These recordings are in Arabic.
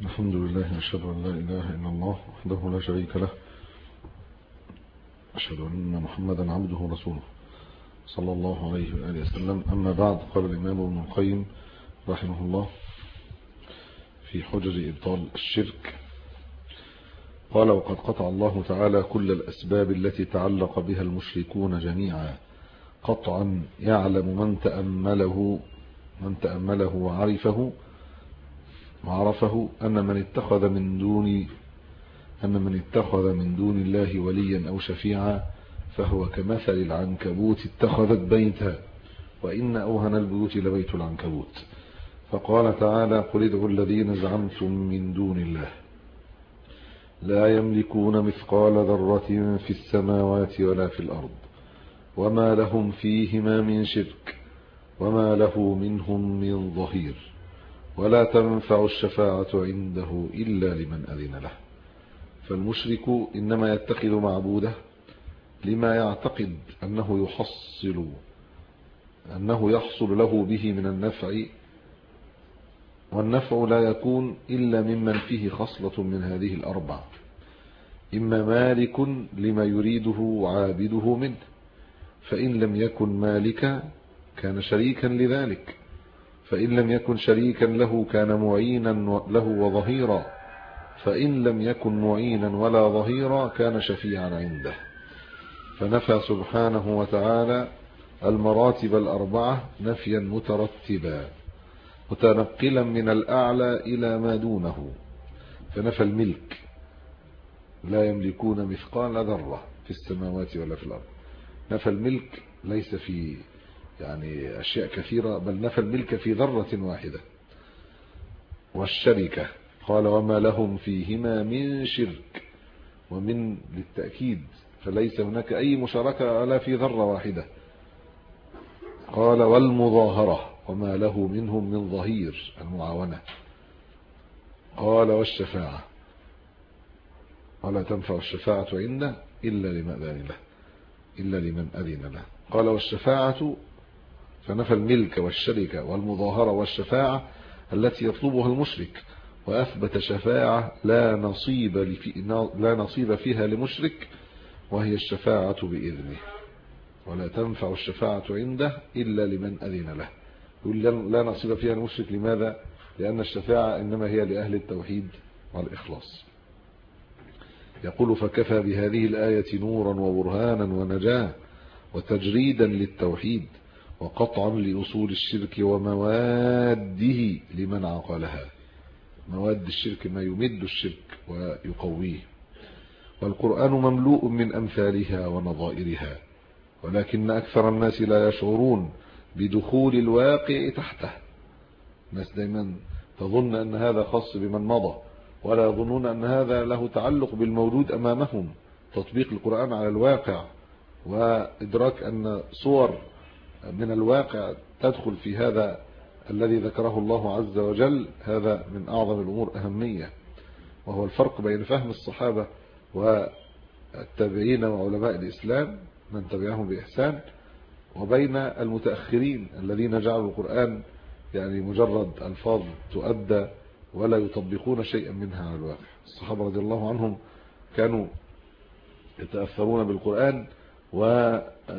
الحمد لله، أشهد أن لا إله إلا الله وحده لا شريك له، أشهد أن محمدا عبده ورسوله صلى الله عليه وآله وسلم. أما بعد، قال الإمام ابن القيم رحمه الله في حجج إبطال الشرك، قال: وقد قطع الله تعالى كل الأسباب التي تعلق بها المشركون جميعا قطعا يعلم من تأمله وعرفه أن من اتخذ من دون الله وليا أو شفيعا فهو كمثل العنكبوت اتخذت بيتا، وإن أوهن البيوت لبيت العنكبوت. فقال تعالى: قل ادعوا الذين زعمتم من دون الله لا يملكون مثقال ذرة في السماوات ولا في الأرض وما لهم فيهما من شرك وما له منهم من ظهير ولا تنفع الشفاعة عنده إلا لمن أذن له. فالمشرك إنما يتخذ معبوده لما يعتقد أنه يحصل له به من النفع، والنفع لا يكون إلا ممن فيه خصلة من هذه الأربع: إما مالك لما يريده وعابده منه، فإن لم يكن مالكا كان شريكا لذلك، فإن لم يكن شريكا له كان معينا له وظهيرا، فإن لم يكن معينا ولا ظهيرا كان شفيعا عنده. فنفى سبحانه وتعالى المراتب الأربعة نفيا مترتبا متنقلا من الأعلى إلى ما دونه. فنفى الملك: لا يملكون مثقال ذرة في السماوات ولا في الأرض. نفى الملك ليس في أشياء كثيرة، بل نفى الملك في ذرة واحدة. والشركة قال: وما لهم فيهما من شرك، ومن للتأكيد، فليس هناك أي مشاركة ولا في ذرة واحدة. قال: والمظاهرة وما له منهم من ظهير، المعاونة. قال: والشفاعة ولا تنفع الشفاعة عنده إلا لمن أذن له. قال: والشفاعة، فنفى الملك والشركة والمظاهرة والشفاعة التي يطلبها المشرك، وأثبت شفاعة لا نصيب فيها لمشرك، وهي الشفاعة بإذنه. ولا تنفع الشفاعة عنده إلا لمن أذن له. يقول لا نصيب فيها لمشرك. لماذا؟ لأن الشفاعة إنما هي لأهل التوحيد والإخلاص. يقول: فكفى بهذه الآية نورا وبرهانا ونجاة وتجريدا للتوحيد وقطعا لأصول الشرك ومواده لمن عقلها. مواد الشرك ما يمد الشرك ويقويه. والقرآن مملوء من أمثالها ونظائرها، ولكن أكثر الناس لا يشعرون بدخول الواقع تحته. الناس دائما تظن أن هذا خاص بمن مضى، ولا يظنون أن هذا له تعلق بالموجود أمامهم. تطبيق القرآن على الواقع وإدراك أن صور من الواقع تدخل في هذا الذي ذكره الله عز وجل، هذا من أعظم الأمور أهمية. وهو الفرق بين فهم الصحابة والتابعين وعلماء الإسلام من تبعهم بإحسان، وبين المتأخرين الذين جعلوا القرآن مجرد ألفاظ تؤدى ولا يطبقون شيئا منها على الواقع. الصحابة رضي الله عنهم كانوا يتأثرون بالقرآن، و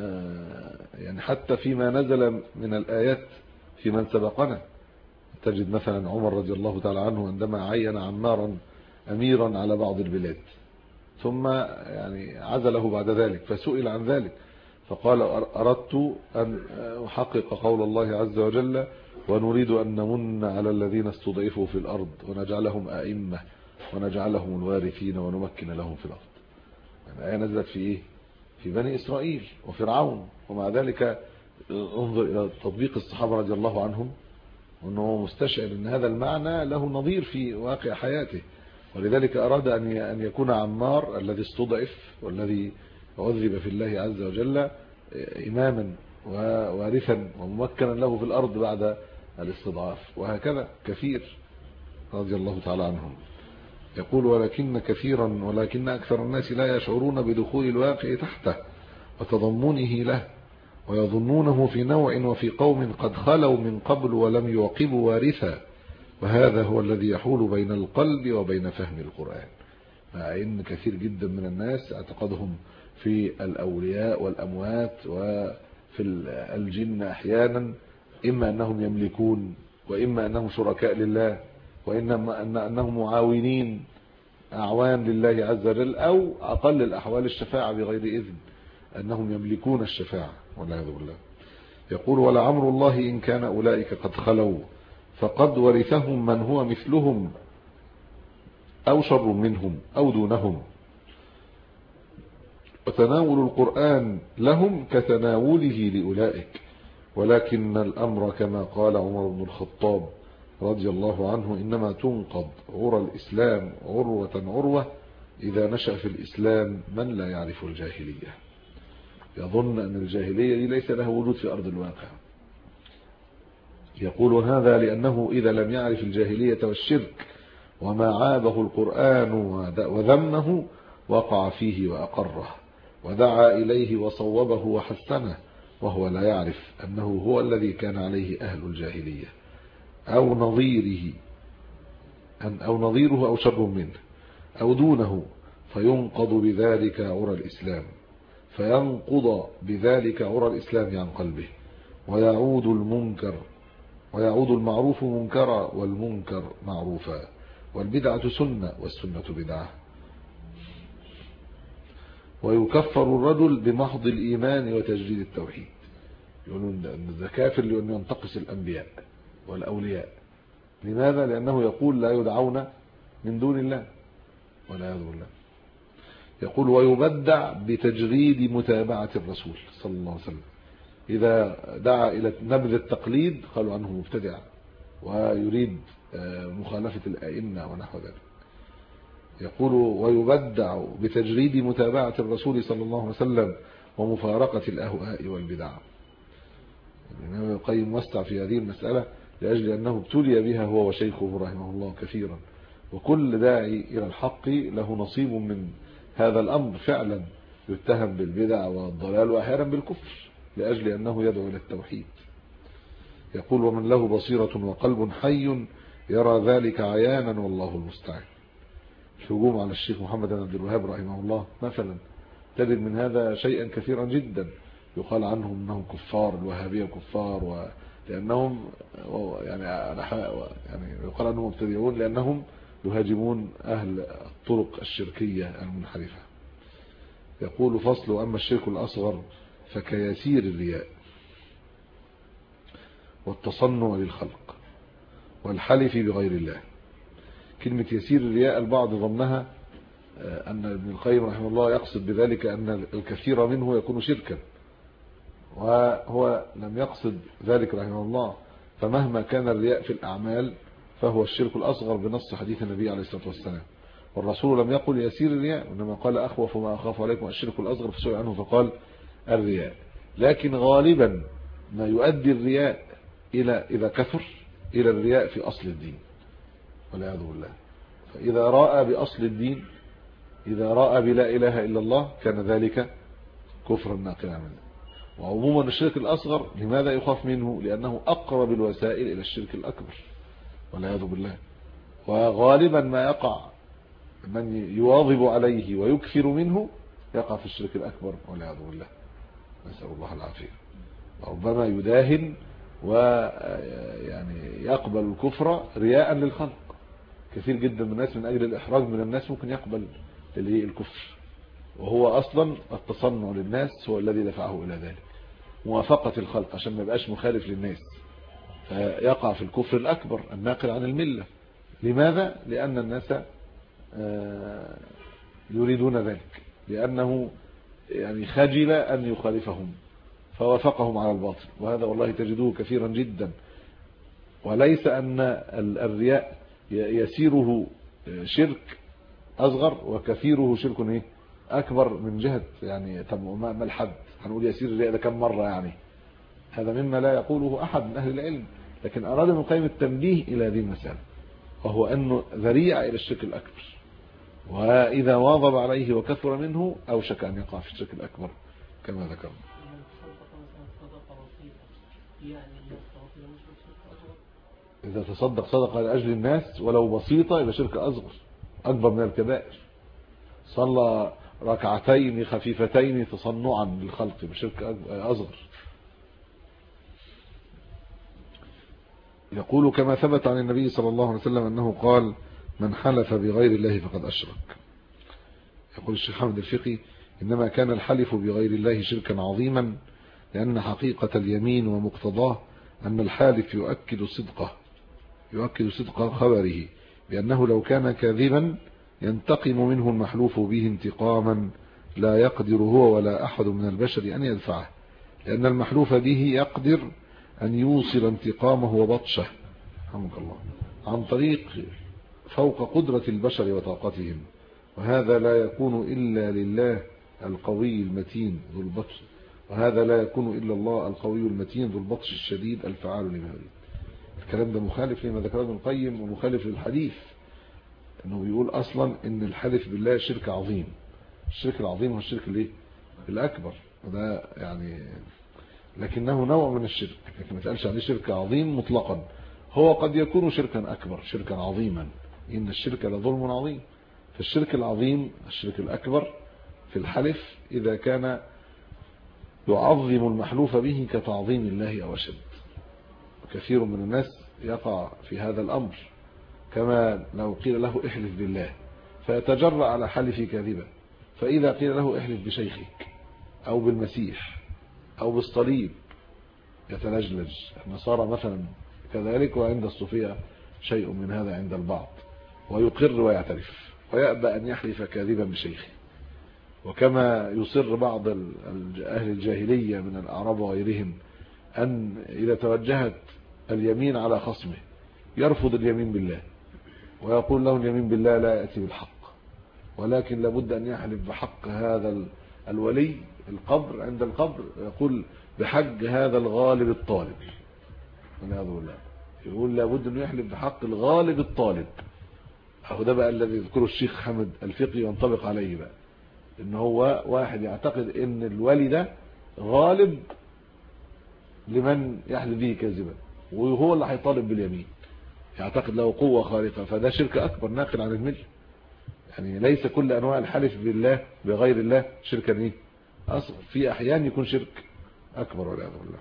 حتى فيما نزل من الآيات في من سبقنا. تجد مثلا عمر رضي الله تعالى عنه عندما عين عمارا أميرا على بعض البلاد، ثم عزله بعد ذلك، فسئل عن ذلك فقال: أردت أن أحقق قول الله عز وجل: ونريد أن نمن على الذين استضعفوا في الأرض ونجعلهم أئمة ونجعلهم الوارثين ونمكن لهم في الأرض. الآية نزلت في إيه؟ في بني إسرائيل وفرعون. ومع ذلك انظر إلى تطبيق الصحابة رضي الله عنهم، وأنه مستشعر أن هذا المعنى له نظير في واقع حياته. ولذلك أراد أن يكون عمار الذي استضعف والذي عذب في الله عز وجل إماما ووارثا وممكنا له في الأرض بعد الاستضعاف. وهكذا كثير رضي الله تعالى عنهم. يقول: ولكن أكثر الناس لا يشعرون بدخول الواقع تحته وتضمنه له، ويظنونه في نوع وفي قوم قد خلوا من قبل ولم يعقبوا وارثا، وهذا هو الذي يحول بين القلب وبين فهم القرآن، مع أن كثير جدا من الناس اعتقادهم في الأولياء والأموات وفي الجن أحيانا إما أنهم يملكون، وإما أنهم شركاء لله، وإنما أنهم معاونين أعوان لله عز وجل، أو أقل الأحوال الشفاعة بغير إذن، أنهم يملكون الشفاعة والعياذ بالله. يقول: ولعمر الله إن كان أولئك قد خلوا فقد ورثهم من هو مثلهم أو شر منهم أو دونهم، وتناول القرآن لهم كتناوله لأولئك، ولكن الأمر كما قال عمر بن الخطاب رضي الله عنه: إنما تنقض عرى الإسلام عروة عروة إذا نشأ في الإسلام من لا يعرف الجاهلية. يظن أن الجاهلية دي ليس لها وجود في أرض الواقع. يقول هذا لأنه إذا لم يعرف الجاهلية والشرك وما عابه القرآن وذمه وقع فيه وأقره ودعا إليه وصوبه وحسنه، وهو لا يعرف أنه هو الذي كان عليه أهل الجاهلية أو نظيره أو شر منه أو دونه، فينقض بذلك عرى الإسلام، فينقض بذلك عرى الإسلام عن قلبه، ويعود المعروف منكرا والمنكر معروفا، والبدعة سنة والسنة بدعة، ويكفر الرجل بمحض الإيمان وتجديد التوحيد. يقولون أن ده كافر لأنه ينتقص الأنبياء والأولياء. لماذا؟ لأنه يقول لا يدعون من دون الله والعياذ بالله. يقول: ويبدع بتجريد متابعة الرسول صلى الله عليه وسلم، إذا دعا إلى نبذ التقليد قالوا عنه مبتدع ويريد مخالفة الأئمة ونحو ذلك. يقول: ويبدع بتجريد متابعة الرسول صلى الله عليه وسلم ومفارقة الأهواء والبدع. ابن القيم وسع في هذه المسألة لأجل أنه ابتلي بها هو وشيخه رحمه الله كثيرا، وكل داعي إلى الحق له نصيب من هذا الأمر، فعلا يتهم بالبدع والضلال وأحيانا بالكفر لأجل أنه يدعو إلى التوحيد. يقول: ومن له بصيرة وقلب حي يرى ذلك عيانا والله المستعان. الهجوم على الشيخ محمد بن عبد الوهاب رحمه الله مثلا تجد من هذا شيئا كثيرا جدا، يقال عنهم انهم كفار، الوهابية كفار، لأنهم يعني يقال عنهم مبتدعون لأنهم يهاجمون أهل الطرق الشركية المنحرفة. يقول: فصل: أما الشرك الأصغر فكيسير الرياء والتصنع للخلق والحلف بغير الله. كلمة يسير الرياء البعض ظنها أن ابن القيم رحمه الله يقصد بذلك أن الكثير منه يكون شركا، وهو لم يقصد ذلك رحمه الله. فمهما كان الرياء في الأعمال فهو الشرك الأصغر بنص حديث النبي عليه الصلاة والسلام، والرسول لم يقل يسير الرياء، وإنما قال: أخوف ما أخاف عليكم الشرك الأصغر، فسئل عنه فقال: الرياء. لكن غالبا ما يؤدي الرياء إذا كثر إلى الرياء في أصل الدين والعياذ بالله. فإذا رأى بأصل الدين، إذا رأى بلا إله إلا الله، كان ذلك كفرا ناقلا منه. وعموما الشرك الأصغر لماذا يخاف منه؟ لأنه أقرب الوسائل إلى الشرك الأكبر والعياذ بالله. وغالبا ما يقع من يواظب عليه ويكثر منه يقع في الشرك الأكبر والعياذ بالله، نسأل الله العافية. ربما يداهن ويعني يقبل الكفر رياء للخلق. كثير جدا من الناس من أجل الإحراج من الناس ممكن يقبل الكفر، وهو أصلا التصنع للناس هو الذي دفعه إلى ذلك، موافقة الخلق عشان ما يبقاش مخالف للناس، فيقع في الكفر الأكبر الناقل عن الملة. لماذا؟ لأن الناس يريدون ذلك، لأنه يعني خجل أن يخالفهم فوافقهم على الباطل، وهذا والله تجدوه كثيرا جدا. وليس أن الرياء يسيره شرك أصغر وكثيره شرك أكبر من جهة يعني. طب ما الحد؟ هنقول يسير الرياء ده كم مرة يعني؟ هذا مما لا يقوله أحد من أهل العلم، لكن أراد ابن القيم التنبيه إلى هذه المسألة، وهو أنه ذريعة إلى الشرك الأكبر، وإذا واظب عليه وكثر منه أوشك أن يقع في الشرك الأكبر كما ذكرنا. إذا تصدق صدقة لأجل الناس ولو بسيطة يبقى شرك أصغر أكبر من الكبائر. صلى ركعتين خفيفتين تصنعا للخلق بشرك أصغر. يقول كما ثبت عن النبي صلى الله عليه وسلم أنه قال من حلف بغير الله فقد أشرك. يقول الشيخ حمد الفقي إنما كان الحلف بغير الله شركا عظيما لأن حقيقة اليمين ومقتضاه أن الحالف يؤكد صدق خبره بأنه لو كان كاذبا ينتقم منه المحلوف به انتقاما لا يقدر هو ولا أحد من البشر أن يدفعه، لأن المحلوف به يقدر أن يوصل انتقامه وبطشه رحمك الله عن طريق فوق قدرة البشر وطاقتهم، وهذا لا يكون إلا لله القوي المتين ذو البطش، وهذا لا يكون إلا الله القوي المتين ذو البطش الشديد الفعال لما يريد. الكلام ده مخالف لما ذكره ابن القيم ومخالف للحديث، انه بيقول اصلا ان الحلف بالله شرك عظيم. الشرك العظيم هو الشرك الايه الاكبر، وده يعني لكنه نوع من الشرك، لكن ما تقالش عليه شرك عظيم مطلقا. هو قد يكون شركا اكبر شركا عظيما، ان الشرك لظلم عظيم. فالشرك العظيم الشرك الاكبر في الحلف اذا كان يعظم المحلوف به كتعظيم الله او اشد. كثير من الناس يقع في هذا الامر، كما لو قيل له احلف بالله فيتجرأ على حلفه كاذبا، فإذا قيل له احلف بشيخك أو بالمسيح أو بالصليب يتلجلج. النصارى مثلا كذلك، وعند الصوفية شيء من هذا عند البعض، ويقر ويعترف ويأبى أن يحلف كاذبا بشيخه. وكما يصر بعض أهل الجاهلية من الأعراب وغيرهم أن إذا توجهت اليمين على خصمه يرفض اليمين بالله ويقول له اليمين بالله لا يأتي بالحق، ولكن لابد أن يحلف بحق هذا الولي القبر عند القبر، يقول بحج هذا الغالب الطالب والعياذ بالله، يقول لابد أن يحلف بحق الغالب الطالب. أهو ده بقى الذي يذكره الشيخ حمد الفقي وينطبق عليه بقى، إن هو واحد يعتقد إن الولي ده غالب لمن يحلف به كاذبا، وهو اللي هيطالب باليمين، يعتقد له قوة خارقة، فده شرك أكبر ناقل عن الملة. يعني ليس كل أنواع الحلف بالله بغير الله شركا إيه أصغر، في أحيان يكون شرك أكبر والعياذ بالله.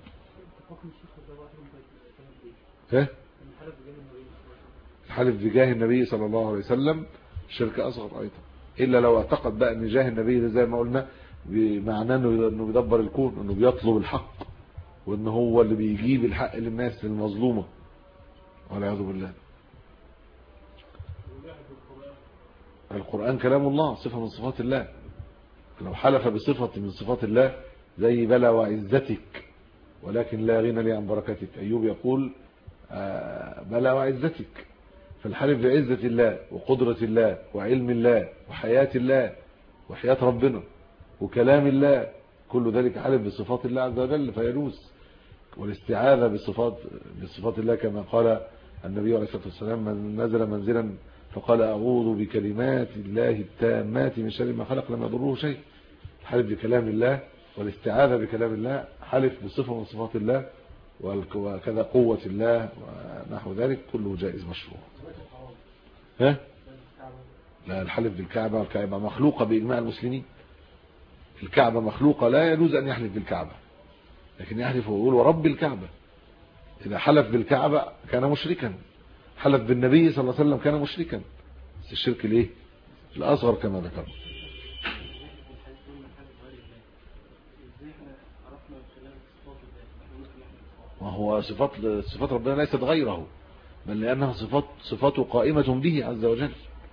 الحلف بجاه النبي صلى الله عليه وسلم شرك أصغر أيضا، إلا لو اعتقد بقى أن جاه النبي زي ما قلنا بمعنى أنه بيدبر الكون، أنه بيطلب الحق، وأنه هو اللي بيجيب الحق للناس المظلومة والعياذ بالله. القرآن كلام الله صفة من صفات الله، لو حلف بصفة من صفات الله زي بلى وعزتك ولكن لا غنى لي عن بركتك، أيوب يقول بلى وعزتك، فالحلف بعزة الله وقدرة الله وعلم الله وحياة الله وحياة ربنا وكلام الله، كل ذلك حلف بصفات الله عز وجل فيجوز. والاستعاذة بصفات الله كما قال النبي عليه الصلاة والسلام من نزل منزلا فقال أعوذ بكلمات الله التامات من شر ما خلق لم يضره شيء، الحلف بكلام الله والاستعاذة بكلام الله حلف بصفة من صفات الله، وكذا قوة الله ونحو ذلك كله جائز مشروع. لا، الحلف بالكعبة، الكعبة مخلوقة بإجماع المسلمين، الكعبة مخلوقة لا يجوز أن يحلف بالكعبة، لكن يحلف ويقول ورب الكعبة. إذا حلف بالكعبة كان مشركا، حلف بالنبي صلى الله عليه وسلم كان مشركا، بس الشرك ليه الأصغر كما ذكرنا. وهو صفات ربنا ليست غيره، بل لأنها صفاته قائمة به عز وجل.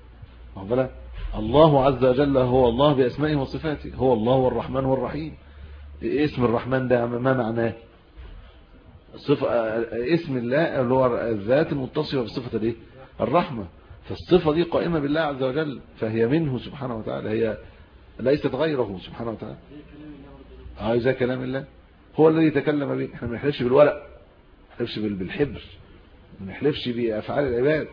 الله عز وجل هو الله بأسمائه وصفاته، هو الله الرحمن والرحيم. اسم الرحمن ده ما معناه؟ اسم الله اللي هو الذات المتصفة بصفة الايه الرحمة، فالصفة دي قائمة بالله عز وجل، فهي منه سبحانه وتعالى، هي ليست غيره سبحانه وتعالى. زي كلام الله، هو الذي تكلم به. احنا ما نحلفش بالورق، ما نحلفش بالحبر، ما نحلفش بأفعال العباد.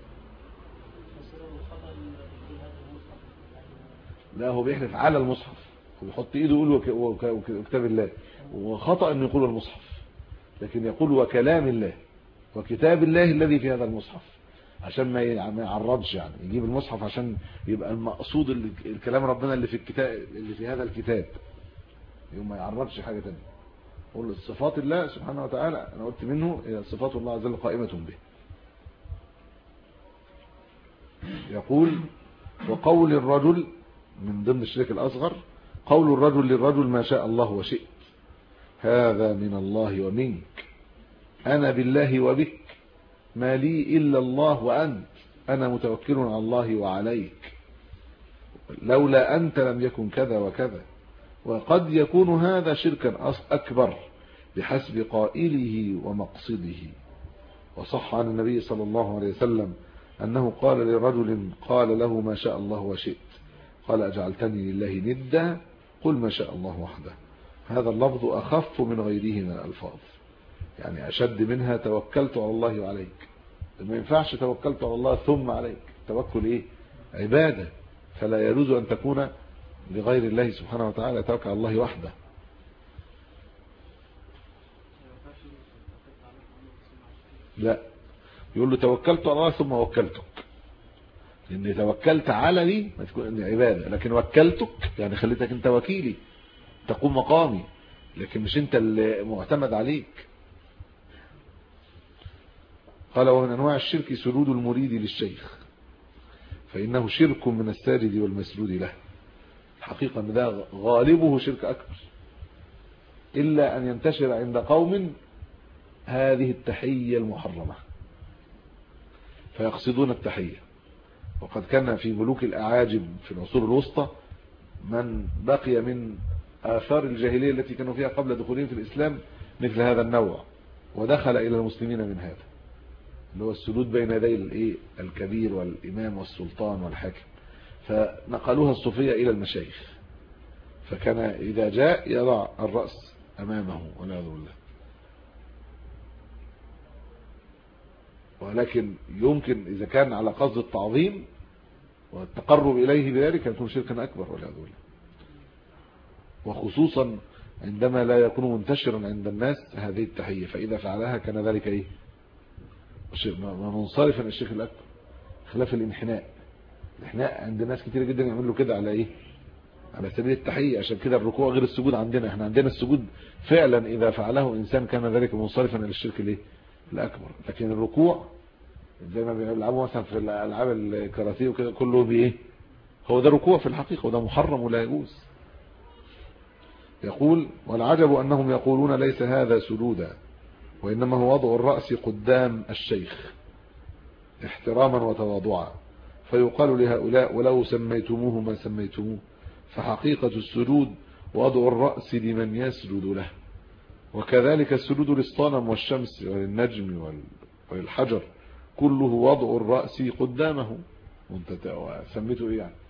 لا، هو بيحلف على المصحف ويحط ايده يقول وكتاب الله، وخطأ انه يقول المصحف، لكن يقول وكلام الله، وكتاب الله الذي في هذا المصحف، عشان ما يعرضش، يعني يجيب المصحف عشان يبقى المقصود الكلام ربنا اللي في الكتاب اللي في هذا الكتاب، يوم ما يعرضش حاجة تانية. قول صفات الله سبحانه وتعالى انا قلت منه صفات الله عز وجل قائمة به. يقول وقول الرجل من ضمن الشرك الأصغر قول الرجل للرجل ما شاء الله وشئت، هذا من الله ومنك، أنا بالله وبك، ما لي إلا الله وأنت، أنا متوكل على الله وعليك، لولا أنت لم يكن كذا وكذا. وقد يكون هذا شركا أكبر بحسب قائله ومقصده. وصح عن النبي صلى الله عليه وسلم أنه قال لرجل قال له ما شاء الله وشئت، قال أجعلتني لله ندا، قل ما شاء الله وحده. هذا اللفظ أخف من غيره من الألفاظ، يعني أشد منها توكلت على الله وعليك. ما ينفعش توكلت على الله ثم عليك، توكل إيه؟ عبادة، فلا يجوز أن تكون لغير الله سبحانه وتعالى، توكل على الله وحده. لا، يقول له توكلت على الله ثم وكلتك، لأن توكلت على دي ما تكون عبادة، لكن وكلتك يعني خليتك انت وكيلي تقوم مقامي، لكن مش انت اللي معتمد عليك. قال ومن أنواع الشرك سجود المريد للشيخ، فإنه شرك من الساجد والمسجود له. الحقيقة أن ده غالبه شرك أكبر، إلا أن ينتشر عند قوم هذه التحية المحرمة فيقصدون التحية. وقد كان في ملوك الأعاجم في العصور الوسطى من بقي من آثار الجاهلية التي كانوا فيها قبل دخولهم في الإسلام مثل هذا النوع، ودخل إلى المسلمين من هذا اللي هو السجود بين يدي الكبير والإمام والسلطان والحاكم، فنقلوها الصوفية إلى المشايخ، فكان إذا جاء يضع الرأس أمامه والعياذ بالله. ولكن يمكن إذا كان على قصد التعظيم والتقرب إليه بذلك يكون شركا أكبر والعياذ بالله، وخصوصا عندما لا يكون منتشرا عند الناس هذه التحية، فإذا فعلها كان ذلك إيه؟ منصرفا الشرك الأكبر، خلاف الانحناء. الانحناء عند ناس كتير جدا يعملوا كده على إيه؟ على سبيل التحية. عشان كده الركوع غير السجود عندنا، احنا عندنا السجود فعلا إذا فعله إنسان كان ذلك منصرفا إلى الشرك الإيه؟ الأكبر. لكن الركوع زي ما بيلعبوا مثلا في الألعاب الكاراتيه وكده كله بإيه؟ هو ده ركوع في الحقيقة، وده محرم ولا يجوز. يقول والعجب أنهم يقولون ليس هذا سجودا، وإنما هو وضع الرأس قدام الشيخ احتراما وتواضعا، فيقال لهؤلاء ولو سميتموه ما سميتموه، فحقيقة السجود وضع الرأس لمن يسجد له. وكذلك السجود للصنم والشمس وللنجم وللحجر كله وضع الرأس قدامه. وانت سميته ايه يعني؟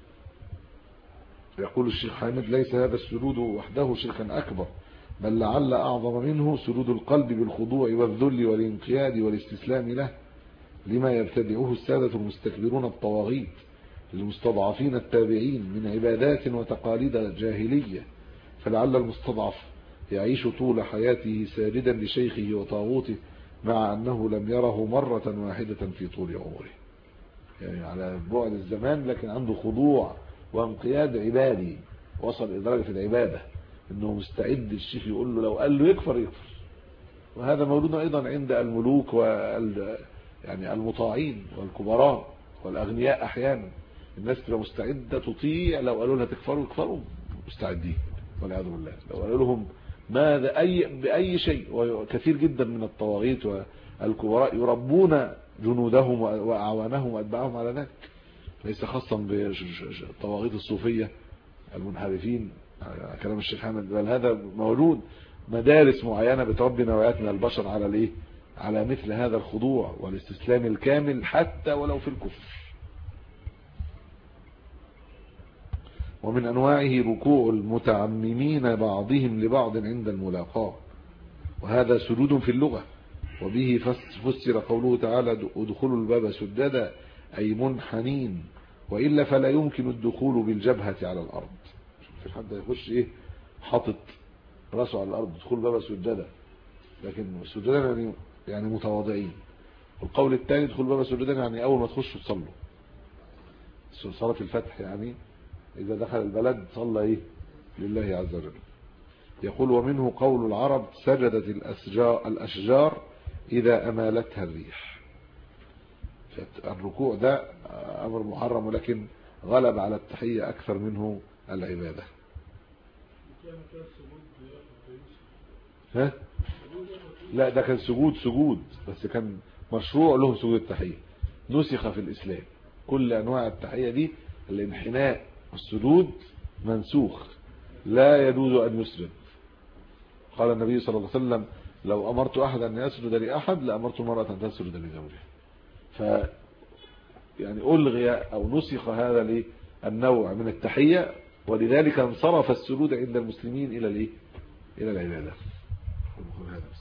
يقول الشيخ حامد ليس هذا السجود وحده شركا أكبر، بل لعل أعظم منه سجود القلب بالخضوع والذل والانقياد والاستسلام له، لما يبتدعه السادة المستكبرون الطواغيت للمستضعفين التابعين من عبادات وتقاليد جاهلية. فلعل المستضعف يعيش طول حياته ساجدا لشيخه وطاغوته مع أنه لم يره مرة واحدة في طول عمره، يعني على بعد الزمان لكن عنده خضوع وانقياد عبادي، وصل إلى درجة العبادة انه مستعد الشيخ يقول له لو قال له يكفر. وهذا موجود ايضا عند الملوك يعني المطاعين والكبراء والاغنياء. احيانا الناس تبقى مستعده تطيع، لو قالوا لها تكفروا يكفروا مستعدين والعياذ بالله، لو قالوا لهم ماذا باي شيء. وكثير جدا من الطواغيت والكبراء يربون جنودهم واعوانهم واتباعهم على ذلك، ليس خاصا بالطواغيت الصوفيه المنحرفين كلام الشيخ حامد، بل هذا موجود مدارس معينة بتربي نوعيات من البشر على الايه؟ على مثل هذا الخضوع والاستسلام الكامل حتى ولو في الكفر. ومن أنواعه ركوع المتعممين بعضهم لبعض عند الملاقاة، وهذا سجود في اللغة، وبه فسر قوله تعالى ادخلوا الباب سجدا أي منحنين، وإلا فلا يمكن الدخول بالجبهة على الأرض. في حد يخش ايه حاطط راسه على الارض يدخل باب سجده، لكن السجده يعني يعني متواضعين. والقول الثاني ادخل باب سجدا يعني اول ما تخشوا تصلوا، صلاة الفتح يعني اذا دخل البلد صلى ايه لله عز وجل. يقول ومنه قول العرب سجدت الاشجار اذا امالتها الريح. الركوع ده امر محرم ولكن غلب على التحية اكثر منه العبادة. ها لا ده كان سجود بس كان مشروع لهم سجود التحية، نسخ في الإسلام كل أنواع التحية دي. الانحناء والسجود منسوخ لا يجوز أن يسجد. قال النبي صلى الله عليه وسلم لو أمرت أحد أن يسجد لأحد لأمرت المرأة أن تسجد لزوجها. يعني ألغي أو نسخ هذا النوع من التحية، ولذلك انصرف السجود عند المسلمين إلى العبادة. هذا